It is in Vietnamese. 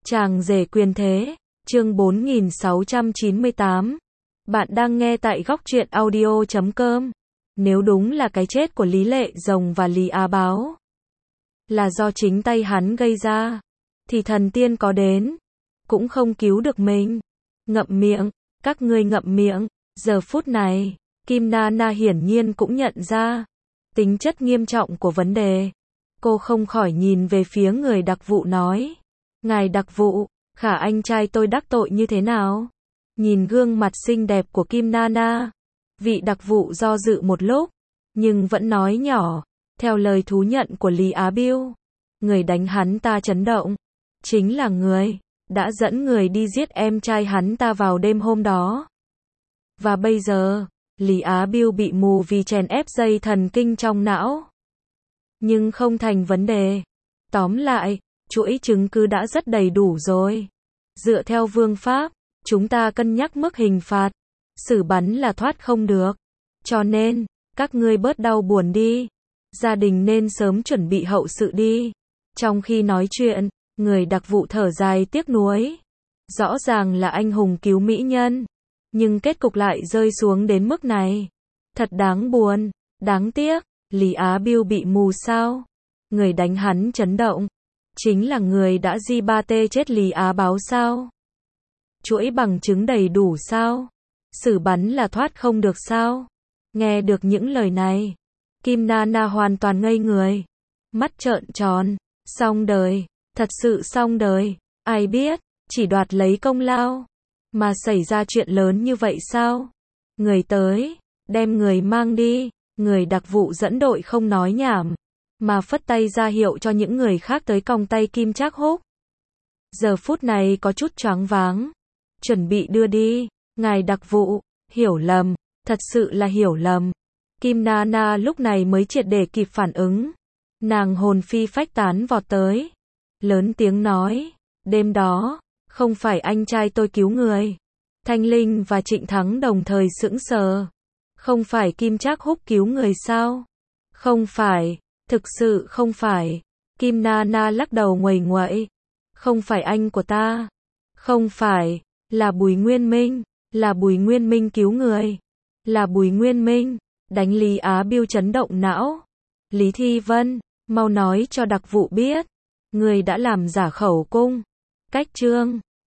Chàng rể quyền thế, chương 4698. Bạn đang nghe tại góc truyện audio.com. Nếu đúng là cái chết của Lý Lệ Rồng và Lý Á Báo là do chính tay hắn gây ra, thì thần tiên có đến, cũng không cứu được mình. Ngậm miệng, các ngươi ngậm miệng. Giờ phút này, Kim Na Na hiển nhiên cũng nhận ra tính chất nghiêm trọng của vấn đề. Cô không khỏi nhìn về phía người đặc vụ nói: Ngài đặc vụ, khả anh trai tôi đắc tội như thế nào? Nhìn gương mặt xinh đẹp của Kim Na Na, vị đặc vụ do dự một lúc, nhưng vẫn nói nhỏ: theo lời thú nhận của Lý Á Biêu, người đánh hắn ta chấn động, chính là người đã dẫn người đi giết em trai hắn ta vào đêm hôm đó. Và bây giờ, Lý Á Biêu bị mù vì chèn ép dây thần kinh trong não. Nhưng không thành vấn đề. Tóm lại, chuỗi chứng cứ đã rất đầy đủ rồi. Dựa theo vương pháp, chúng ta cân nhắc mức hình phạt. Xử bắn là thoát không được. Cho nên, các ngươi bớt đau buồn đi. Gia đình nên sớm chuẩn bị hậu sự đi. Trong khi nói chuyện, người đặc vụ thở dài tiếc nuối. Rõ ràng là anh hùng cứu mỹ nhân, nhưng kết cục lại rơi xuống đến mức này. Thật đáng buồn, đáng tiếc. Lý Á Biêu bị mù sao? Người đánh hắn chấn động chính là người đã di ba tê chết Lý Á Báo sao? Chuỗi bằng chứng đầy đủ sao? Xử bắn là thoát không được sao? Nghe được những lời này, Kim Na Na hoàn toàn ngây người, mắt trợn tròn. Xong đời, thật sự xong đời. Ai biết, chỉ đoạt lấy công lao mà xảy ra chuyện lớn như vậy sao? Người tới, đem người mang đi. Người đặc vụ dẫn đội không nói nhảm, mà phất tay ra hiệu cho những người khác tới còng tay Kim Trác Húc. Giờ phút này có chút choáng váng. Chuẩn bị đưa đi. Ngài đặc vụ, hiểu lầm, thật sự là hiểu lầm. Kim Na Na lúc này mới triệt để kịp phản ứng. Nàng hồn phi phách tán vọt tới, lớn tiếng nói: đêm đó, không phải anh trai tôi cứu người. Thanh Linh và Trịnh Thắng đồng thời sững sờ. Không phải Kim Trác Húc cứu người sao? Không phải, thực sự không phải. Kim Na Na lắc đầu nguầy nguậy. Không phải anh của ta. Không phải, là Bùi Nguyên Minh. Là Bùi Nguyên Minh cứu người. Là Bùi Nguyên Minh. Đánh Lý Á Biêu chấn động não. Lý Thi Vân, mau nói cho đặc vụ biết. Người đã làm giả khẩu cung. Cách trương.